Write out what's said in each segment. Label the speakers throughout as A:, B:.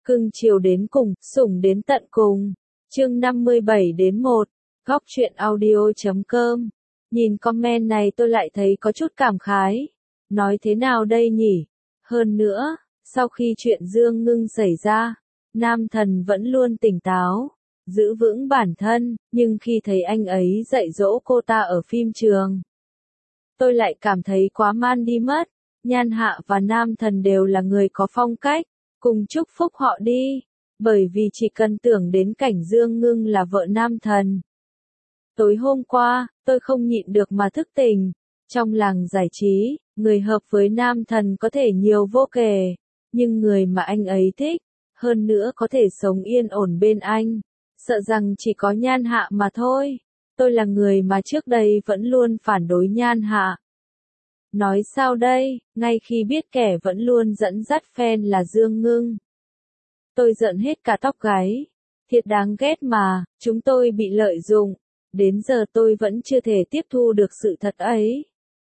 A: Cưng chiều đến cùng, sủng đến tận cùng. Chương 57-1, Góc truyện audio.com. Nhìn comment này tôi lại thấy có chút cảm khái. Nói thế nào đây nhỉ? Hơn nữa, sau khi chuyện Dương Ngưng xảy ra, Nam Thần vẫn luôn tỉnh táo, giữ vững bản thân, nhưng khi thấy anh ấy dạy dỗ cô ta ở phim trường, tôi lại cảm thấy quá man đi mất. Nhan Hạ và Nam Thần đều là người có phong cách, cùng chúc phúc họ đi, bởi vì chỉ cần tưởng đến cảnh Dương Ngưng là vợ Nam Thần. Tối hôm qua, tôi không nhịn được mà thức tỉnh. Trong làng giải trí, người hợp với Nam Thần có thể nhiều vô kể, nhưng người mà anh ấy thích, hơn nữa có thể sống yên ổn bên anh, sợ rằng chỉ có Nhan Hạ mà thôi. Tôi là người mà trước đây vẫn luôn phản đối Nhan Hạ. Nói sao đây, ngay khi biết kẻ vẫn luôn dẫn dắt fan là Dương Ngưng, tôi giận hết cả tóc gáy. Thiệt đáng ghét mà, chúng tôi bị lợi dụng. Đến giờ tôi vẫn chưa thể tiếp thu được sự thật ấy.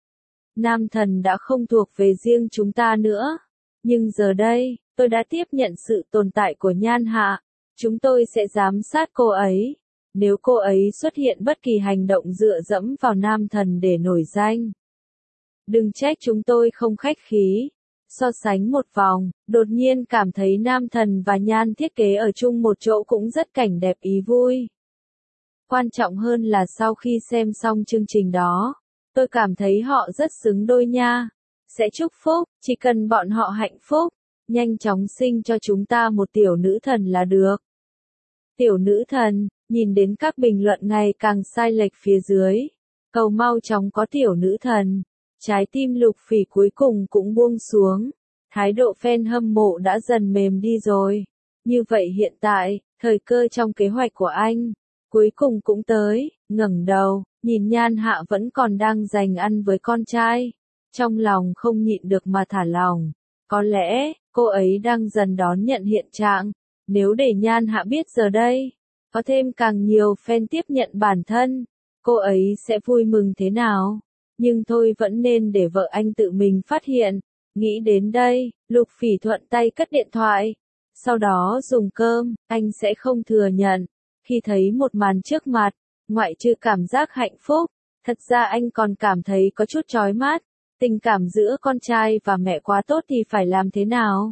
A: Nam Thần đã không thuộc về riêng chúng ta nữa. Nhưng giờ đây, tôi đã tiếp nhận sự tồn tại của Nhan Hạ. Chúng tôi sẽ giám sát cô ấy. Nếu cô ấy xuất hiện bất kỳ hành động dựa dẫm vào Nam Thần để nổi danh, đừng trách chúng tôi không khách khí. So sánh một vòng, đột nhiên cảm thấy Nam Thần và Nhan thiết kế ở chung một chỗ cũng rất cảnh đẹp ý vui. Quan trọng hơn là sau khi xem xong chương trình đó, tôi cảm thấy họ rất xứng đôi nha. Sẽ chúc phúc, chỉ cần bọn họ hạnh phúc, nhanh chóng sinh cho chúng ta một tiểu nữ thần là được. Tiểu nữ thần, nhìn đến các bình luận ngày càng sai lệch phía dưới. Cầu mau chóng có tiểu nữ thần. Trái tim Lục Phỉ cuối cùng cũng buông xuống. Thái độ fan hâm mộ đã dần mềm đi rồi. Như vậy hiện tại, thời cơ trong kế hoạch của anh cuối cùng cũng tới. Ngẩng đầu, nhìn Nhan Hạ vẫn còn đang dành ăn với con trai. Trong lòng không nhịn được mà thả lỏng. Có lẽ, cô ấy đang dần đón nhận hiện trạng. Nếu để Nhan Hạ biết giờ đây, có thêm càng nhiều fan tiếp nhận bản thân, cô ấy sẽ vui mừng thế nào? Nhưng thôi vẫn nên để vợ anh tự mình phát hiện. Nghĩ đến đây, Lục Phỉ thuận tay cất điện thoại. Sau đó dùng cơm, anh sẽ không thừa nhận. Khi thấy một màn trước mặt, ngoại trừ cảm giác hạnh phúc, thật ra anh còn cảm thấy có chút chói mắt. Tình cảm giữa con trai và mẹ quá tốt thì phải làm thế nào?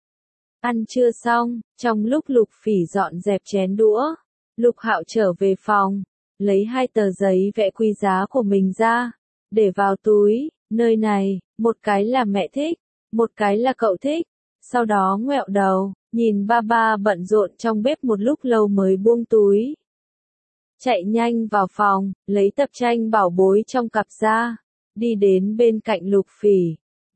A: Ăn trưa xong, trong lúc Lục Phỉ dọn dẹp chén đũa, Lục Hạo trở về phòng, lấy 2 tờ giấy vẽ quý giá của mình ra, để vào túi. Nơi này, một cái là mẹ thích, một cái là cậu thích. Sau đó ngoẹo đầu, nhìn ba ba bận rộn trong bếp một lúc lâu mới buông túi. Chạy nhanh vào phòng, lấy tập tranh bảo bối trong cặp ra, đi đến bên cạnh Lục Phỉ.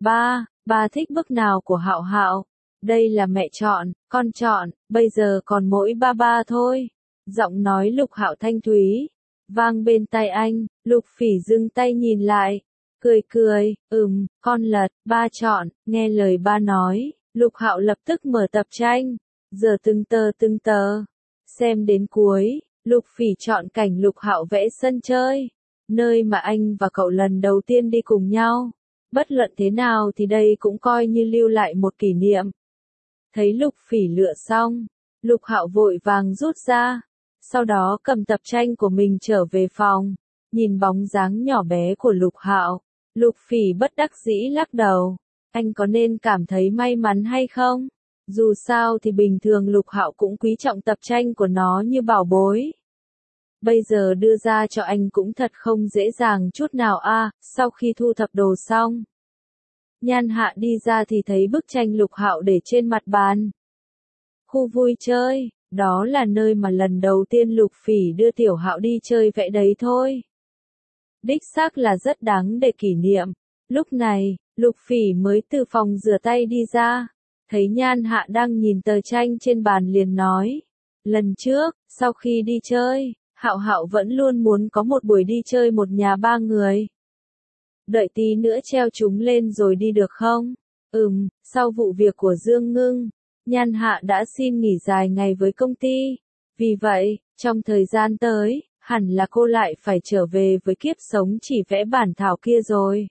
A: Ba thích bức nào của Hạo Hạo? Đây là mẹ chọn, con chọn, bây giờ còn mỗi ba thôi. Giọng nói Lục Hạo thanh thúy vang bên tai anh. Lục Phỉ dừng tay nhìn lại, cười, con lật, ba chọn. Nghe lời ba nói, Lục Hạo lập tức mở tập tranh, giờ từng tờ, xem đến cuối. Lục Phỉ chọn cảnh Lục Hạo vẽ sân chơi, nơi mà anh và cậu lần đầu tiên đi cùng nhau. Bất luận thế nào thì đây cũng coi như lưu lại một kỷ niệm. Thấy Lục Phỉ lựa xong, Lục Hạo vội vàng rút ra, sau đó cầm tập tranh của mình trở về phòng. Nhìn bóng dáng nhỏ bé của Lục Hạo, Lục Phỉ bất đắc dĩ lắc đầu. Anh có nên cảm thấy may mắn hay không? Dù sao thì bình thường Lục Hạo cũng quý trọng tập tranh của nó như bảo bối. Bây giờ đưa ra cho anh cũng thật không dễ dàng chút nào a. Sau khi thu thập đồ xong, Nhan Hạ đi ra thì thấy bức tranh Lục Hạo để trên mặt bàn. Khu vui chơi, đó là nơi mà lần đầu tiên Lục Phỉ đưa Tiểu Hạo đi chơi vẽ đấy thôi. Đích xác là rất đáng để kỷ niệm. Lúc này, Lục Phỉ mới từ phòng rửa tay đi ra, thấy Nhan Hạ đang nhìn tờ tranh trên bàn liền nói. Lần trước, sau khi đi chơi, Hạo Hạo vẫn luôn muốn có một buổi đi chơi một nhà 3 người. Đợi tí nữa treo chúng lên rồi đi được không? Sau vụ việc của Dương Ngưng, Nhan Hạ đã xin nghỉ dài ngày với công ty. Vì vậy, trong thời gian tới, hẳn là cô lại phải trở về với kiếp sống chỉ vẽ bản thảo kia rồi.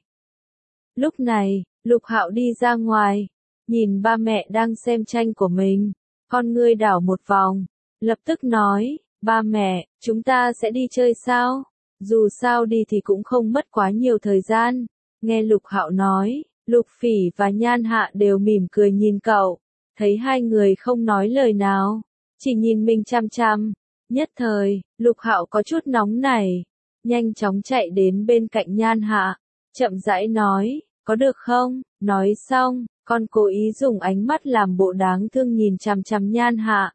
A: Lúc này, Lục Hạo đi ra ngoài, nhìn ba mẹ đang xem tranh của mình, con ngươi đảo một vòng, lập tức nói, ba mẹ, chúng ta sẽ đi chơi sao? Dù sao đi thì cũng không mất quá nhiều thời gian. Nghe Lục Hạo nói, Lục Phỉ và Nhan Hạ đều mỉm cười nhìn cậu, thấy hai người không nói lời nào, chỉ nhìn mình chăm chăm. Nhất thời, Lục Hạo có chút nóng nảy, nhanh chóng chạy đến bên cạnh Nhan Hạ, chậm rãi nói, có được không? Nói xong, con cố ý dùng ánh mắt làm bộ đáng thương nhìn chằm chằm Nhan Hạ.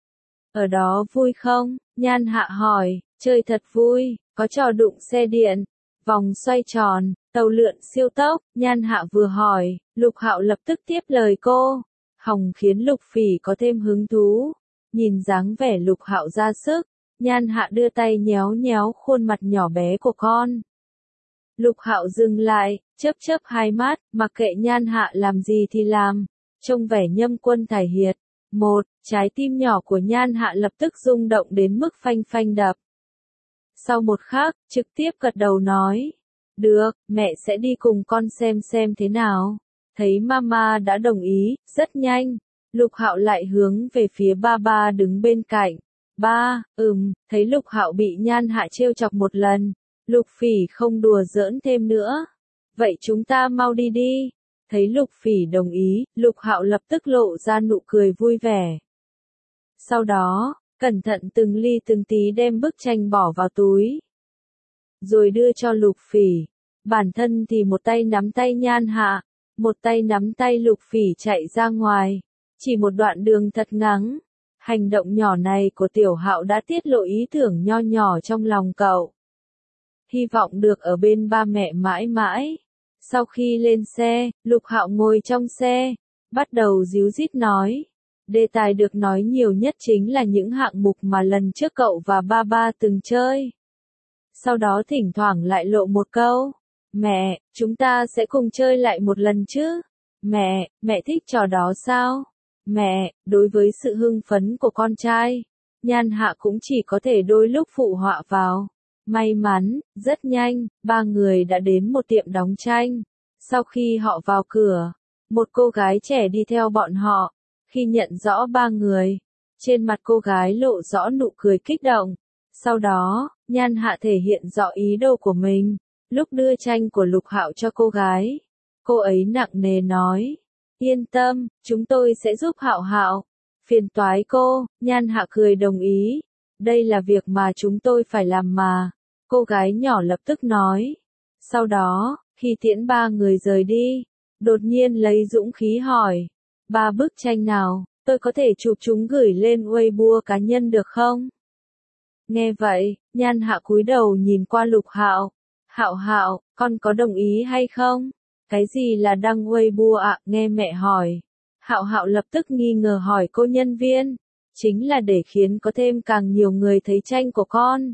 A: Ở đó vui không? Nhan Hạ hỏi, chơi thật vui, có trò đụng xe điện, vòng xoay tròn, tàu lượn siêu tốc. Nhan Hạ vừa hỏi, Lục Hạo lập tức tiếp lời cô, hòng khiến Lục Phỉ có thêm hứng thú. Nhìn dáng vẻ Lục Hạo ra sức, Nhan Hạ đưa tay nhéo nhéo khuôn mặt nhỏ bé của con. Lục Hạo dừng lại, chớp chớp hai mắt, mặc kệ Nhan Hạ làm gì thì làm, trông vẻ nhâm quân thải hiệt. Trái tim nhỏ của Nhan Hạ lập tức rung động đến mức phanh phanh đập. Sau một khắc, trực tiếp gật đầu nói, được, mẹ sẽ đi cùng con xem thế nào. Thấy mama đã đồng ý, rất nhanh, Lục Hạo lại hướng về phía ba ba đứng bên cạnh. Ba, thấy Lục Hạo bị Nhan Hạ trêu chọc một lần, Lục Phỉ không đùa giỡn thêm nữa. Vậy chúng ta mau đi đi. Thấy Lục Phỉ đồng ý, Lục Hạo lập tức lộ ra nụ cười vui vẻ. Sau đó, cẩn thận từng ly từng tí đem bức tranh bỏ vào túi, rồi đưa cho Lục Phỉ. Bản thân thì một tay nắm tay Nhan Hạ, một tay nắm tay Lục Phỉ chạy ra ngoài. Chỉ một đoạn đường thật ngắn, hành động nhỏ này của Tiểu Hạo đã tiết lộ ý tưởng nho nhỏ trong lòng cậu. Hy vọng được ở bên ba mẹ mãi mãi. Sau khi lên xe, Lục Hạo ngồi trong xe, bắt đầu díu dít nói. Đề tài được nói nhiều nhất chính là những hạng mục mà lần trước cậu và ba ba từng chơi. Sau đó thỉnh thoảng lại lộ một câu, mẹ, chúng ta sẽ cùng chơi lại một lần chứ? Mẹ thích trò đó sao? Mẹ, đối với sự hưng phấn của con trai, Nhan Hạ cũng chỉ có thể đôi lúc phụ họa vào. May mắn, rất nhanh, ba người đã đến một tiệm đóng tranh. Sau khi họ vào cửa, một cô gái trẻ đi theo bọn họ. Khi nhận rõ ba người, trên mặt cô gái lộ rõ nụ cười kích động. Sau đó, Nhan Hạ thể hiện rõ ý đồ của mình. Lúc đưa tranh của Lục Hạo cho cô gái, cô ấy nặng nề nói, yên tâm, chúng tôi sẽ giúp Hạo Hạo. Phiền toái cô. Nhan Hạ cười đồng ý. Đây là việc mà chúng tôi phải làm mà. Cô gái nhỏ lập tức nói. Sau đó, khi tiễn ba người rời đi, đột nhiên lấy dũng khí hỏi, ba bức tranh nào, tôi có thể chụp chúng gửi lên Weibo cá nhân được không? Nghe vậy, Nhan Hạ cúi đầu nhìn qua Lục Hạo. Hạo, con có đồng ý hay không? Cái gì là đăng Weibo ạ? Nghe mẹ hỏi. Hạo lập tức nghi ngờ hỏi cô nhân viên. Chính là để khiến có thêm càng nhiều người thấy tranh của con.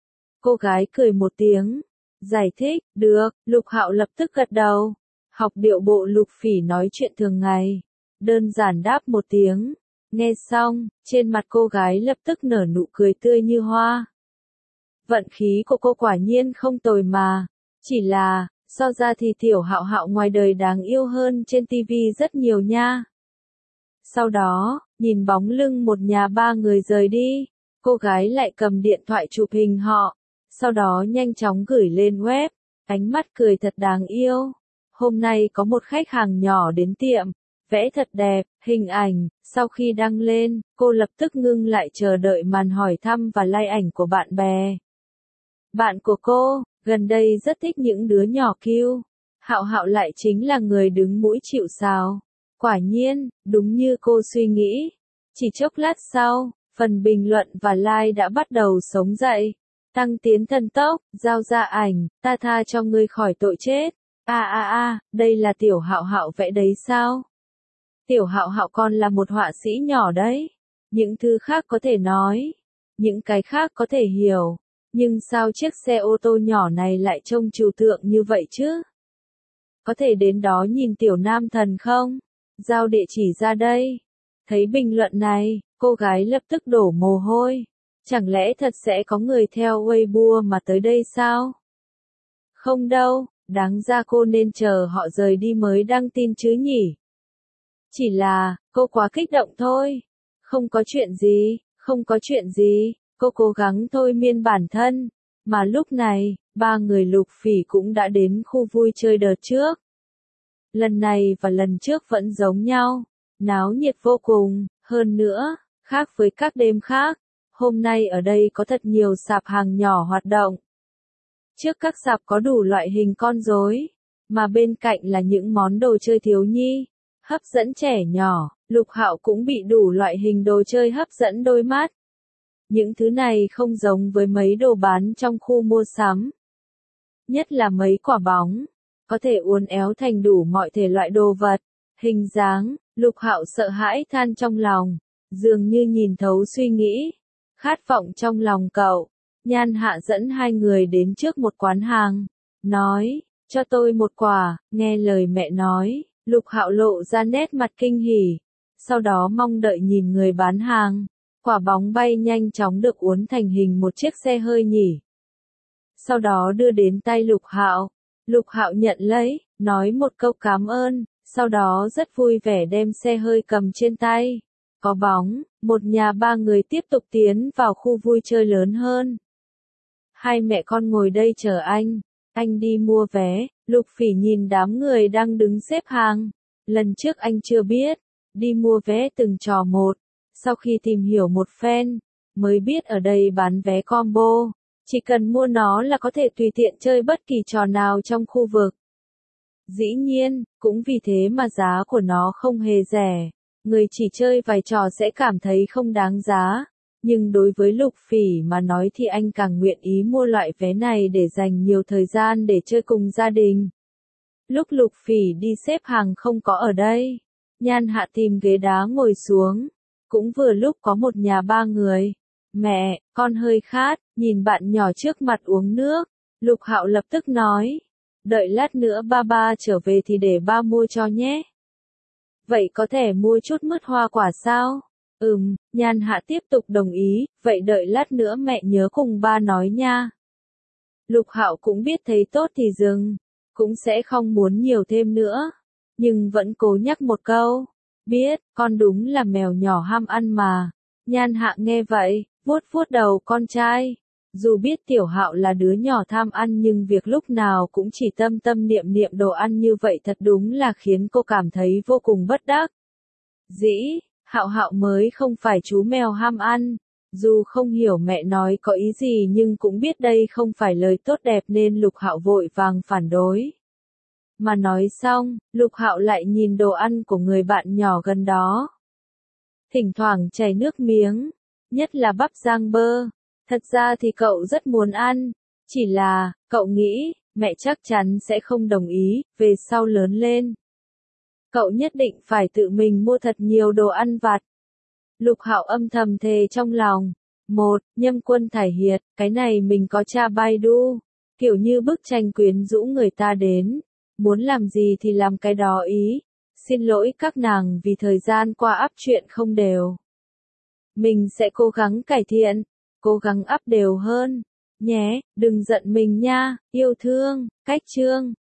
A: Cô gái cười một tiếng, giải thích, được. Lục Hạo lập tức gật đầu. Học điệu bộ Lục Phỉ nói chuyện thường ngày. Đơn giản đáp một tiếng. Nghe xong, trên mặt cô gái lập tức nở nụ cười tươi như hoa. Vận khí của cô quả nhiên không tồi mà. Chỉ là, so ra thì Tiểu Hạo ngoài đời đáng yêu hơn trên tivi rất nhiều nha. Sau đó, nhìn bóng lưng một nhà ba người rời đi, cô gái lại cầm điện thoại chụp hình họ. Sau đó nhanh chóng gửi lên web. Ánh mắt cười thật đáng yêu. Hôm nay có một khách hàng nhỏ đến tiệm. Vẽ thật đẹp, hình ảnh. Sau khi đăng lên, cô lập tức ngưng lại chờ đợi màn hỏi thăm và like ảnh của bạn bè. Bạn của cô, gần đây rất thích những đứa nhỏ cute. Hạo lại chính là người đứng mũi chịu sào. Quả nhiên, đúng như cô suy nghĩ. Chỉ chốc lát sau, phần bình luận và like đã bắt đầu sống dậy. Tăng tiến thần tốc, giao ra ảnh, ta tha cho ngươi khỏi tội chết. Đây là Tiểu Hạo vẽ đấy sao? Tiểu Hạo con là một họa sĩ nhỏ đấy. Những thứ khác có thể nói, những cái khác có thể hiểu, nhưng sao chiếc xe ô tô nhỏ này lại trông trừu tượng như vậy chứ? Có thể đến đó nhìn Tiểu Nam Thần không? Giao địa chỉ ra đây. Thấy bình luận này, cô gái lập tức đổ mồ hôi. Chẳng lẽ thật sẽ có người theo Weibo mà tới đây sao? Không đâu, đáng ra cô nên chờ họ rời đi mới đăng tin chứ nhỉ? Chỉ là, cô quá kích động thôi. Không có chuyện gì, không có chuyện gì, cô cố gắng thôi miên bản thân. Mà lúc này, ba người Lục Phỉ cũng đã đến khu vui chơi đợt trước. Lần này và lần trước vẫn giống nhau, náo nhiệt vô cùng, hơn nữa, khác với các đêm khác, hôm nay ở đây có thật nhiều sạp hàng nhỏ hoạt động. Trước các sạp có đủ loại hình con rối, mà bên cạnh là những món đồ chơi thiếu nhi, hấp dẫn trẻ nhỏ, Lục Hạo cũng bị đủ loại hình đồ chơi hấp dẫn đôi mắt. Những thứ này không giống với mấy đồ bán trong khu mua sắm. Nhất là mấy quả bóng, có thể uốn éo thành đủ mọi thể loại đồ vật, hình dáng, Lục Hạo sợ hãi than trong lòng, dường như nhìn thấu suy nghĩ, khát vọng trong lòng cậu. Nhan Hạ dẫn hai người đến trước một quán hàng, nói, cho tôi một quả, nghe lời mẹ nói, Lục Hạo lộ ra nét mặt kinh hỉ, sau đó mong đợi nhìn người bán hàng, quả bóng bay nhanh chóng được uốn thành hình một chiếc xe hơi nhỉ. Sau đó đưa đến tay Lục Hạo nhận lấy, nói một câu cảm ơn, sau đó rất vui vẻ đem xe hơi cầm trên tay. Có bóng, một nhà ba người tiếp tục tiến vào khu vui chơi lớn hơn. Hai mẹ con ngồi đây chờ anh đi mua vé. Lục Phỉ nhìn đám người đang đứng xếp hàng. Lần trước anh chưa biết, đi mua vé từng trò một. Sau khi tìm hiểu một phen, mới biết ở đây bán vé combo. Chỉ cần mua nó là có thể tùy tiện chơi bất kỳ trò nào trong khu vực. Dĩ nhiên, cũng vì thế mà giá của nó không hề rẻ. Người chỉ chơi vài trò sẽ cảm thấy không đáng giá. Nhưng đối với Lục Phỉ mà nói thì anh càng nguyện ý mua loại vé này để dành nhiều thời gian để chơi cùng gia đình. Lúc Lục Phỉ đi xếp hàng không có ở đây, Nhan Hạ tìm ghế đá ngồi xuống. Cũng vừa lúc có một nhà ba người. Mẹ, con hơi khát, nhìn bạn nhỏ trước mặt uống nước. Lục Hạo lập tức nói, đợi lát nữa ba trở về thì để ba mua cho nhé. Vậy có thể mua chút mứt hoa quả sao? Nhan Hạ tiếp tục đồng ý, vậy đợi lát nữa mẹ nhớ cùng ba nói nha. Lục Hạo cũng biết thấy tốt thì dừng, cũng sẽ không muốn nhiều thêm nữa, nhưng vẫn cố nhắc một câu, biết, con đúng là mèo nhỏ ham ăn mà. Nhan Hạ nghe vậy, vuốt vuốt đầu con trai. Dù biết Tiểu Hạo là đứa nhỏ tham ăn nhưng việc lúc nào cũng chỉ tâm tâm niệm niệm đồ ăn như vậy thật đúng là khiến cô cảm thấy vô cùng bất đắc dĩ. Hạo mới không phải chú mèo ham ăn. Dù không hiểu mẹ nói có ý gì nhưng cũng biết đây không phải lời tốt đẹp nên Lục Hạo vội vàng phản đối. Mà nói xong, Lục Hạo lại nhìn đồ ăn của người bạn nhỏ gần đó. Thỉnh thoảng chảy nước miếng, nhất là bắp rang bơ. Thật ra thì cậu rất muốn ăn, chỉ là, cậu nghĩ, mẹ chắc chắn sẽ không đồng ý, về sau lớn lên. Cậu nhất định phải tự mình mua thật nhiều đồ ăn vặt. Lục Hạo âm thầm thề trong lòng. Nhâm Quân Thải Hiệt, cái này mình có tra Baidu. Kiểu như bức tranh quyến rũ người ta đến. Muốn làm gì thì làm cái đó ý. Xin lỗi các nàng vì thời gian qua up truyện không đều. Mình sẽ cố gắng cải thiện, cố gắng up đều hơn. Nhé, đừng giận mình nha, yêu thương, cách chương.